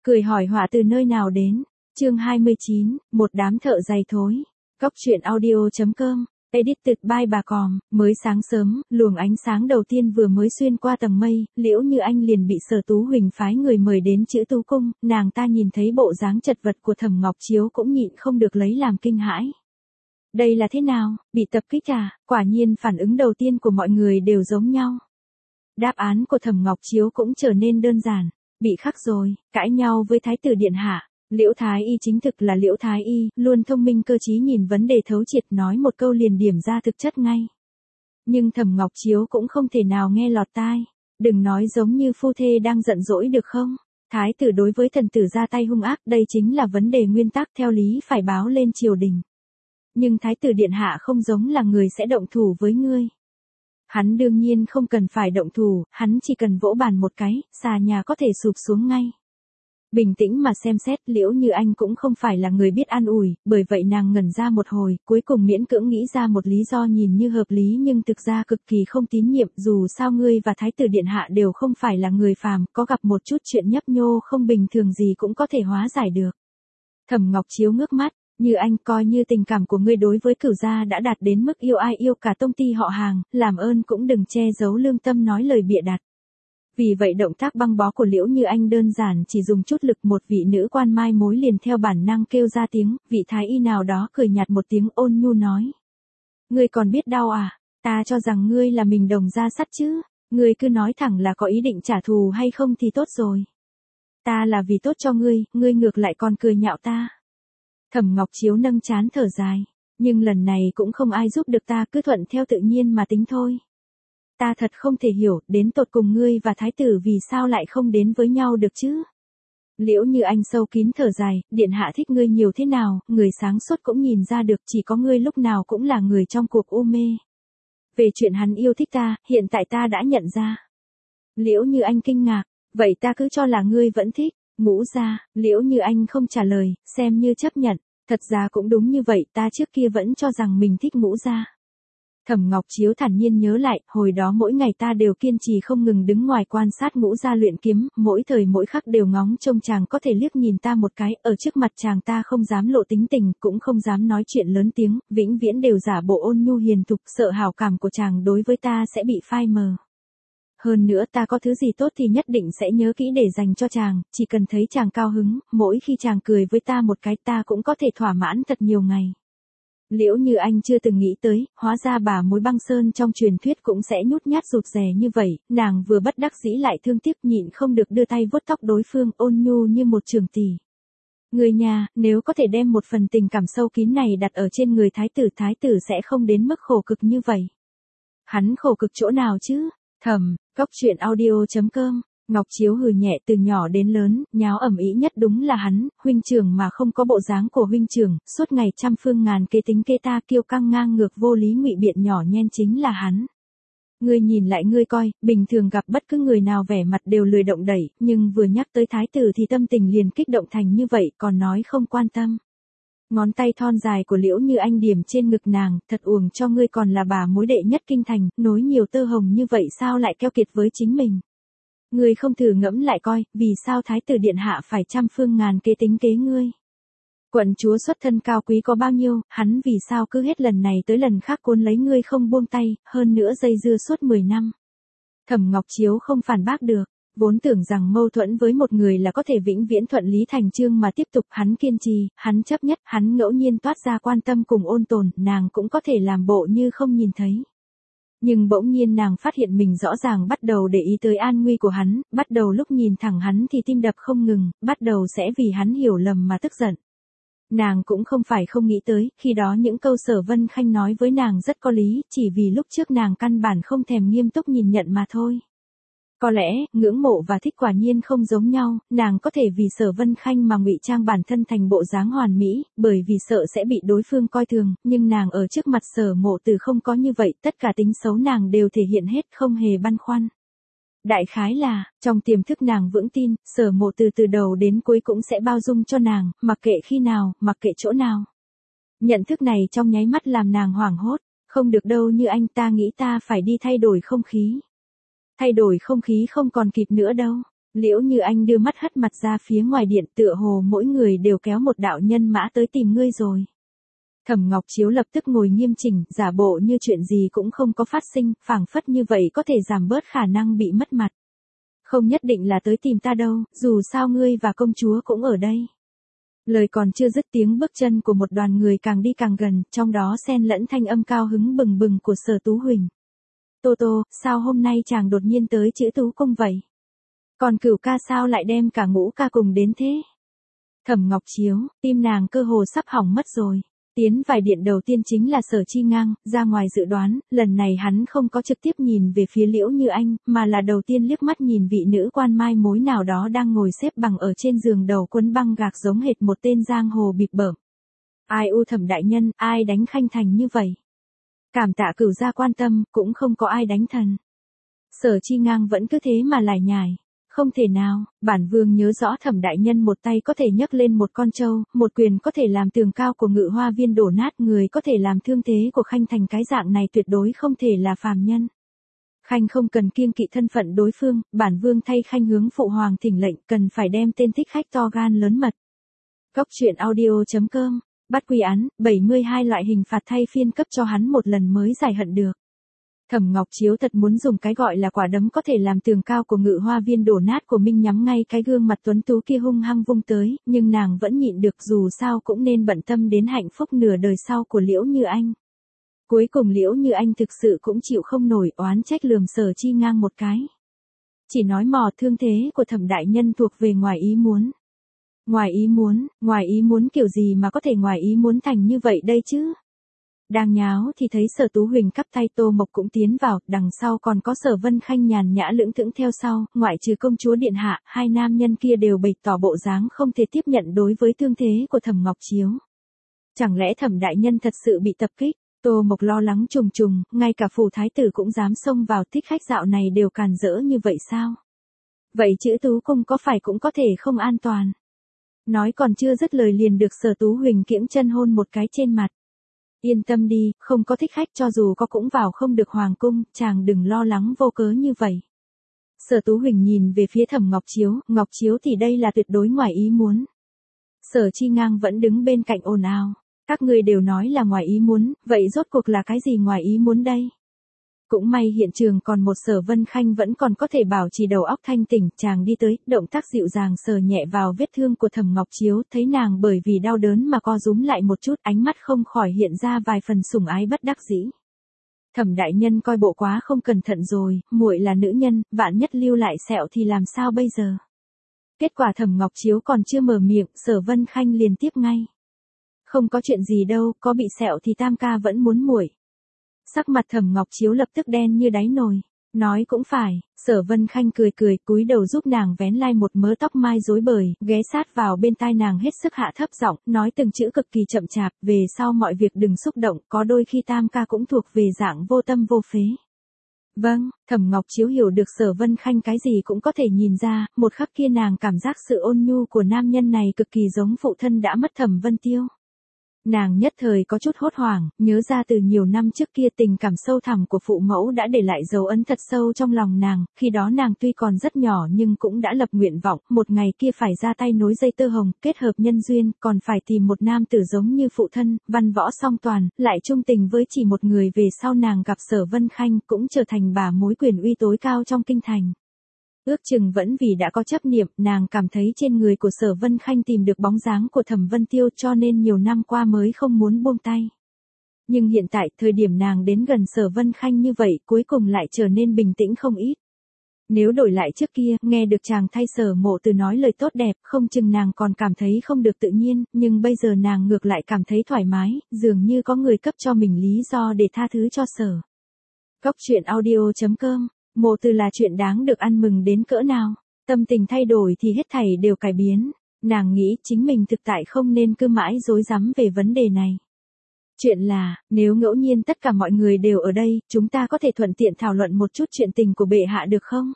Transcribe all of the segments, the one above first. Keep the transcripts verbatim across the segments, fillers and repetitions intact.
Cười hỏi họa từ nơi nào đến. Chương hai mươi chín, một đám thợ giày thối. Góc truyện audio.com, edited by bà Còm. Mới sáng sớm, luồng ánh sáng đầu tiên vừa mới xuyên qua tầng mây, Liễu Như Anh liền bị Sở Tú Huỳnh phái người mời đến Chữ Tú Cung. Nàng ta nhìn thấy bộ dáng chật vật của Thẩm Ngọc Chiếu cũng nhịn không được lấy làm kinh hãi. Đây là thế nào, bị tập kích à? Quả nhiên phản ứng đầu tiên của mọi người đều giống nhau. Đáp án của Thẩm Ngọc Chiếu cũng trở nên đơn giản. Bị khắc rồi, cãi nhau với Thái tử điện hạ. Liễu Thái Y chính thực là Liễu Thái Y, luôn thông minh cơ trí, nhìn vấn đề thấu triệt, nói một câu liền điểm ra thực chất ngay. Nhưng Thẩm Ngọc Chiếu cũng không thể nào nghe lọt tai. Đừng nói giống như phu thê đang giận dỗi được không? Thái tử đối với thần tử ra tay hung ác, đây chính là vấn đề nguyên tắc, theo lý phải báo lên triều đình. Nhưng Thái tử điện hạ không giống là người sẽ động thủ với ngươi. Hắn đương nhiên không cần phải động thủ, hắn chỉ cần vỗ bàn một cái, xà nhà có thể sụp xuống ngay. Bình tĩnh mà xem xét, Liễu Như Anh cũng không phải là người biết an ủi, bởi vậy nàng ngẩn ra một hồi, cuối cùng miễn cưỡng nghĩ ra một lý do nhìn như hợp lý nhưng thực ra cực kỳ không tín nhiệm. Dù sao ngươi và Thái tử điện hạ đều không phải là người phàm, có gặp một chút chuyện nhấp nhô không bình thường gì cũng có thể hóa giải được. Thẩm Ngọc Chiếu ngước mắt. Như Anh, coi như tình cảm của ngươi đối với Cửu gia đã đạt đến mức yêu ai yêu cả tông ty họ hàng, làm ơn cũng đừng che giấu lương tâm nói lời bịa đặt. Vì vậy động tác băng bó của Liễu Như Anh đơn giản chỉ dùng chút lực, một vị nữ quan mai mối liền theo bản năng kêu ra tiếng. Vị thái y nào đó cười nhạt một tiếng, ôn nhu nói: Ngươi còn biết đau à? Ta cho rằng ngươi là mình đồng ra sắt chứ. Ngươi cứ nói thẳng là có ý định trả thù hay không thì tốt rồi. Ta là vì tốt cho ngươi, ngươi ngược lại còn cười nhạo ta. Thẩm Ngọc Chiếu nâng trán thở dài. Nhưng lần này cũng không ai giúp được ta, cứ thuận theo tự nhiên mà tính thôi. Ta thật không thể hiểu, đến tột cùng ngươi và thái tử vì sao lại không đến với nhau được chứ? Liễu Như Anh sâu kín thở dài, điện hạ thích ngươi nhiều thế nào, người sáng suốt cũng nhìn ra được, chỉ có ngươi lúc nào cũng là người trong cuộc u mê. Về chuyện hắn yêu thích ta, hiện tại ta đã nhận ra. Liễu Như Anh kinh ngạc, vậy ta cứ cho là ngươi vẫn thích. Ngũ gia, Liễu Như Anh không trả lời, xem như chấp nhận. Thật ra cũng đúng như vậy, ta trước kia vẫn cho rằng mình thích Ngũ gia. Thẩm Ngọc Chiếu thản nhiên nhớ lại, hồi đó mỗi ngày ta đều kiên trì không ngừng đứng ngoài quan sát Ngũ gia luyện kiếm, mỗi thời mỗi khắc đều ngóng trông chàng có thể liếc nhìn ta một cái, ở trước mặt chàng ta không dám lộ tính tình, cũng không dám nói chuyện lớn tiếng, vĩnh viễn đều giả bộ ôn nhu hiền thục, sợ hảo cảm của chàng đối với ta sẽ bị phai mờ. Hơn nữa ta có thứ gì tốt thì nhất định sẽ nhớ kỹ để dành cho chàng, chỉ cần thấy chàng cao hứng, mỗi khi chàng cười với ta một cái ta cũng có thể thỏa mãn thật nhiều ngày. Liễu Như Anh chưa từng nghĩ tới, hóa ra bà mối Băng Sơn trong truyền thuyết cũng sẽ nhút nhát rụt rè như vậy, nàng vừa bất đắc dĩ lại thương tiếc, nhịn không được đưa tay vuốt tóc đối phương, ôn nhu như một trường tỷ. Người nhà, nếu có thể đem một phần tình cảm sâu kín này đặt ở trên người thái tử, thái tử sẽ không đến mức khổ cực như vậy. Hắn khổ cực chỗ nào chứ? Thầm, góc truyện audio.com, Ngọc Chiếu hừ nhẹ, từ nhỏ đến lớn, nháo ầm ĩ nhất đúng là hắn, huynh trưởng mà không có bộ dáng của huynh trưởng, suốt ngày trăm phương ngàn kế tính kế ta, kiêu căng ngang ngược vô lý ngụy biện nhỏ nhen chính là hắn. Ngươi nhìn lại ngươi coi, bình thường gặp bất cứ người nào vẻ mặt đều lười động đẩy, nhưng vừa nhắc tới thái tử thì tâm tình liền kích động thành như vậy, còn nói không quan tâm. Ngón tay thon dài của Liễu Như Anh điểm trên ngực nàng, thật uổng cho ngươi còn là bà mối đệ nhất kinh thành, nối nhiều tơ hồng như vậy sao lại keo kiệt với chính mình. Ngươi không thử ngẫm lại coi, vì sao thái tử điện hạ phải trăm phương ngàn kế tính kế ngươi. Quận chúa xuất thân cao quý có bao nhiêu, hắn vì sao cứ hết lần này tới lần khác cuốn lấy ngươi không buông tay, hơn nữa dây dưa suốt mười năm. Thẩm Ngọc Chiếu không phản bác được. Vốn tưởng rằng mâu thuẫn với một người là có thể vĩnh viễn thuận lý thành chương mà tiếp tục, hắn kiên trì, hắn chấp nhất, hắn ngẫu nhiên toát ra quan tâm cùng ôn tồn, nàng cũng có thể làm bộ như không nhìn thấy. Nhưng bỗng nhiên nàng phát hiện mình rõ ràng bắt đầu để ý tới an nguy của hắn, bắt đầu lúc nhìn thẳng hắn thì tim đập không ngừng, bắt đầu sẽ vì hắn hiểu lầm mà tức giận. Nàng cũng không phải không nghĩ tới, khi đó những câu Sở Vân Khanh nói với nàng rất có lý, chỉ vì lúc trước nàng căn bản không thèm nghiêm túc nhìn nhận mà thôi. Có lẽ, ngưỡng mộ và thích quả nhiên không giống nhau, nàng có thể vì Sở Vân Khanh mà ngụy trang bản thân thành bộ dáng hoàn mỹ, bởi vì sợ sẽ bị đối phương coi thường, nhưng nàng ở trước mặt Sở Mộ Từ không có như vậy, tất cả tính xấu nàng đều thể hiện hết, không hề băn khoăn. Đại khái là, trong tiềm thức nàng vững tin, Sở Mộ Từ từ đầu đến cuối cũng sẽ bao dung cho nàng, mặc kệ khi nào, mặc kệ chỗ nào. Nhận thức này trong nháy mắt làm nàng hoảng hốt, không được đâu Như Anh, ta nghĩ ta phải đi thay đổi không khí. Thay đổi không khí không còn kịp nữa đâu. Liễu Như Anh đưa mắt hất mặt ra phía ngoài điện, tựa hồ mỗi người đều kéo một đạo nhân mã tới tìm ngươi rồi. Thẩm Ngọc Chiếu lập tức ngồi nghiêm chỉnh, giả bộ như chuyện gì cũng không có phát sinh, phảng phất như vậy có thể giảm bớt khả năng bị mất mặt. Không nhất định là tới tìm ta đâu, dù sao ngươi và công chúa cũng ở đây. Lời còn chưa dứt, tiếng bước chân của một đoàn người càng đi càng gần, trong đó xen lẫn thanh âm cao hứng bừng bừng của Sở Tú Huỳnh. Tô Tô, sao hôm nay chàng đột nhiên tới Chữ Tú Cung vậy? Còn Cửu ca sao lại đem cả Ngũ ca cùng đến thế? Thẩm Ngọc Chiếu, tim nàng cơ hồ sắp hỏng mất rồi. Tiến vài điện đầu tiên chính là Sở Chi Ngang, ra ngoài dự đoán, lần này hắn không có trực tiếp nhìn về phía Liễu Như Anh, mà là đầu tiên liếc mắt nhìn vị nữ quan mai mối nào đó đang ngồi xếp bằng ở trên giường đầu quấn băng gạc giống hệt một tên giang hồ bịp bợm. Ai u Thẩm đại nhân, ai đánh khanh thành như vậy? Cảm tạ Cửu gia quan tâm, cũng không có ai đánh thần. Sở Chi Ngang vẫn cứ thế mà lải nhải. Không thể nào, bản vương nhớ rõ Thẩm đại nhân một tay có thể nhấc lên một con trâu, một quyền có thể làm tường cao của Ngự Hoa Viên đổ nát, người có thể làm thương thế của khanh thành cái dạng này tuyệt đối không thể là phàm nhân. Khanh không cần kiêng kỵ thân phận đối phương, bản vương thay khanh hướng phụ hoàng thỉnh lệnh, cần phải đem tên thích khách to gan lớn mật. Góc truyện audio chấm com, bắt quy án, bảy mươi hai loại hình phạt thay phiên cấp cho hắn một lần mới giải hận được. Thẩm Ngọc Chiếu thật muốn dùng cái gọi là quả đấm có thể làm tường cao của Ngự Hoa Viên đổ nát của Minh nhắm ngay cái gương mặt tuấn tú kia hung hăng vung tới, nhưng nàng vẫn nhịn được, dù sao cũng nên bận tâm đến hạnh phúc nửa đời sau của Liễu Như Anh. Cuối cùng Liễu Như Anh thực sự cũng chịu không nổi, oán trách lườm Sở Chi Ngang một cái. Chỉ nói mò, thương thế của Thẩm đại nhân thuộc về ngoài ý muốn. Ngoài ý muốn, ngoài ý muốn kiểu gì mà có thể ngoài ý muốn thành như vậy đây chứ? Đang nháo thì thấy Sở Tú Huỳnh cắp tay Tô Mộc cũng tiến vào, đằng sau còn có Sở Vân Khanh nhàn nhã lững thững theo sau, ngoại trừ công chúa điện hạ, hai nam nhân kia đều bày tỏ bộ dáng không thể tiếp nhận đối với thương thế của Thẩm Ngọc Chiếu. Chẳng lẽ Thẩm đại nhân thật sự bị tập kích? Tô Mộc lo lắng trùng trùng, ngay cả phủ thái tử cũng dám xông vào, thích khách dạo này đều càn rỡ như vậy sao? Vậy Chữ Tú Cung có phải cũng có thể không an toàn? Nói còn chưa dứt lời liền được Sở Tú Huỳnh kiễng chân hôn một cái trên mặt. Yên tâm đi, không có thích khách, cho dù có cũng vào không được hoàng cung, chàng đừng lo lắng vô cớ như vậy. Sở Tú Huỳnh nhìn về phía Thẩm Ngọc Chiếu, Ngọc Chiếu thì đây là tuyệt đối ngoài ý muốn. Sở Chi Ngang vẫn đứng bên cạnh ồn ào. Các ngươi đều nói là ngoài ý muốn, vậy rốt cuộc là cái gì ngoài ý muốn đây? Cũng may hiện trường còn một Sở Vân Khanh vẫn còn có thể bảo trì đầu óc thanh tỉnh, chàng đi tới, động tác dịu dàng sờ nhẹ vào vết thương của Thẩm Ngọc Chiếu, thấy nàng bởi vì đau đớn mà co rúm lại một chút, ánh mắt không khỏi hiện ra vài phần sủng ái bất đắc dĩ. Thẩm đại nhân coi bộ quá không cẩn thận rồi, muội là nữ nhân, vạn nhất lưu lại sẹo thì làm sao bây giờ? Kết quả Thẩm Ngọc Chiếu còn chưa mở miệng, Sở Vân Khanh liền tiếp ngay. Không có chuyện gì đâu, có bị sẹo thì tam ca vẫn muốn muội. Sắc mặt Thẩm Ngọc Chiếu lập tức đen như đáy nồi. Nói cũng phải, Sở Vân Khanh cười cười, cúi đầu giúp nàng vén lai một mớ tóc mai rối bời, ghé sát vào bên tai nàng hết sức hạ thấp giọng, nói từng chữ cực kỳ chậm chạp, về sau mọi việc đừng xúc động, có đôi khi tam ca cũng thuộc về dạng vô tâm vô phế. Vâng, Thẩm Ngọc Chiếu hiểu được Sở Vân Khanh cái gì cũng có thể nhìn ra, một khắc kia nàng cảm giác sự ôn nhu của nam nhân này cực kỳ giống phụ thân đã mất Thẩm Vân Tiêu. Nàng nhất thời có chút hốt hoảng, nhớ ra từ nhiều năm trước kia tình cảm sâu thẳm của phụ mẫu đã để lại dấu ấn thật sâu trong lòng nàng, khi đó nàng tuy còn rất nhỏ nhưng cũng đã lập nguyện vọng, một ngày kia phải ra tay nối dây tơ hồng, kết hợp nhân duyên, còn phải tìm một nam tử giống như phụ thân, văn võ song toàn, lại trung tình với chỉ một người. Về sau nàng gặp Sở Vân Khanh cũng trở thành bà mối quyền uy tối cao trong kinh thành. Ước chừng vẫn vì đã có chấp niệm, nàng cảm thấy trên người của Sở Vân Khanh tìm được bóng dáng của Thẩm Vân Tiêu cho nên nhiều năm qua mới không muốn buông tay. Nhưng hiện tại, thời điểm nàng đến gần Sở Vân Khanh như vậy, cuối cùng lại trở nên bình tĩnh không ít. Nếu đổi lại trước kia, nghe được chàng thay Sở Mộ Từ nói lời tốt đẹp, không chừng nàng còn cảm thấy không được tự nhiên, nhưng bây giờ nàng ngược lại cảm thấy thoải mái, dường như có người cấp cho mình lý do để tha thứ cho Sở. Góc truyện audio chấm com. Mộ Từ là chuyện đáng được ăn mừng đến cỡ nào, tâm tình thay đổi thì hết thảy đều cải biến, nàng nghĩ chính mình thực tại không nên cứ mãi rối rắm về vấn đề này. Chuyện là, nếu ngẫu nhiên tất cả mọi người đều ở đây, chúng ta có thể thuận tiện thảo luận một chút chuyện tình của bệ hạ được không?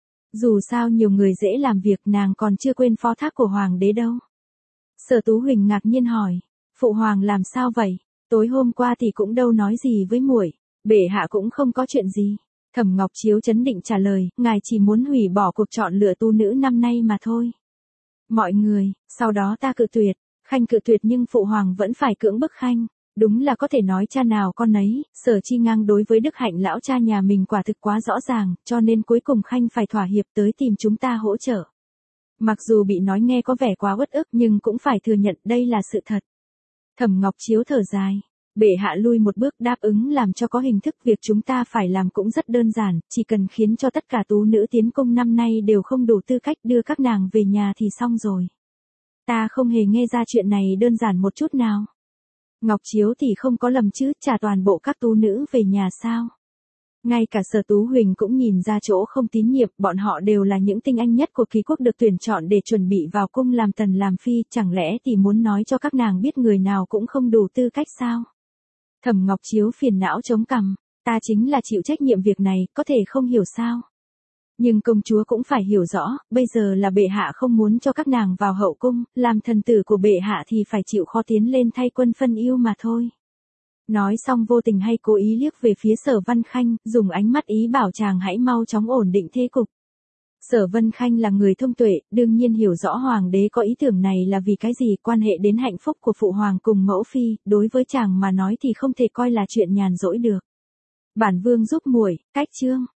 Dù sao nhiều người dễ làm việc, nàng còn chưa quên phó thác của hoàng đế đâu. Sở Tú Huỳnh ngạc nhiên hỏi, phụ hoàng làm sao vậy? Tối hôm qua thì cũng đâu nói gì với muội, bệ hạ cũng không có chuyện gì. Thẩm Ngọc Chiếu trấn định trả lời, ngài chỉ muốn hủy bỏ cuộc chọn lựa tu nữ năm nay mà thôi. Mọi người, sau đó ta cự tuyệt, Khanh cự tuyệt nhưng phụ hoàng vẫn phải cưỡng bức Khanh. Đúng là có thể nói cha nào con nấy, Sở Chi Ngang đối với đức hạnh lão cha nhà mình quả thực quá rõ ràng, cho nên cuối cùng Khanh phải thỏa hiệp tới tìm chúng ta hỗ trợ. Mặc dù bị nói nghe có vẻ quá uất ức nhưng cũng phải thừa nhận đây là sự thật. Thẩm Ngọc Chiếu thở dài. Bệ hạ lui một bước đáp ứng làm cho có hình thức, việc chúng ta phải làm cũng rất đơn giản, chỉ cần khiến cho tất cả tú nữ tiến cung năm nay đều không đủ tư cách đưa các nàng về nhà thì xong rồi. Ta không hề nghe ra chuyện này đơn giản một chút nào. Ngọc Chiếu thì không có lầm chứ, trả toàn bộ các tú nữ về nhà sao? Ngay cả Sở Tú Huỳnh cũng nhìn ra chỗ không tín nhiệm, bọn họ đều là những tinh anh nhất của Kỳ quốc được tuyển chọn để chuẩn bị vào cung làm tần làm phi, chẳng lẽ thì muốn nói cho các nàng biết người nào cũng không đủ tư cách sao? Thẩm Ngọc Chiếu phiền não chống cằm, ta chính là chịu trách nhiệm việc này, có thể không hiểu sao? Nhưng công chúa cũng phải hiểu rõ, bây giờ là bệ hạ không muốn cho các nàng vào hậu cung, làm thần tử của bệ hạ thì phải chịu khó tiến lên thay quân phân yêu mà thôi. Nói xong vô tình hay cố ý liếc về phía Sở Văn Khanh, dùng ánh mắt ý bảo chàng hãy mau chóng ổn định thế cục. Sở Vân Khanh là người thông tuệ, đương nhiên hiểu rõ hoàng đế có ý tưởng này là vì cái gì, quan hệ đến hạnh phúc của phụ hoàng cùng mẫu phi, đối với chàng mà nói thì không thể coi là chuyện nhàn rỗi được. Bản vương giúp muội, cách chương.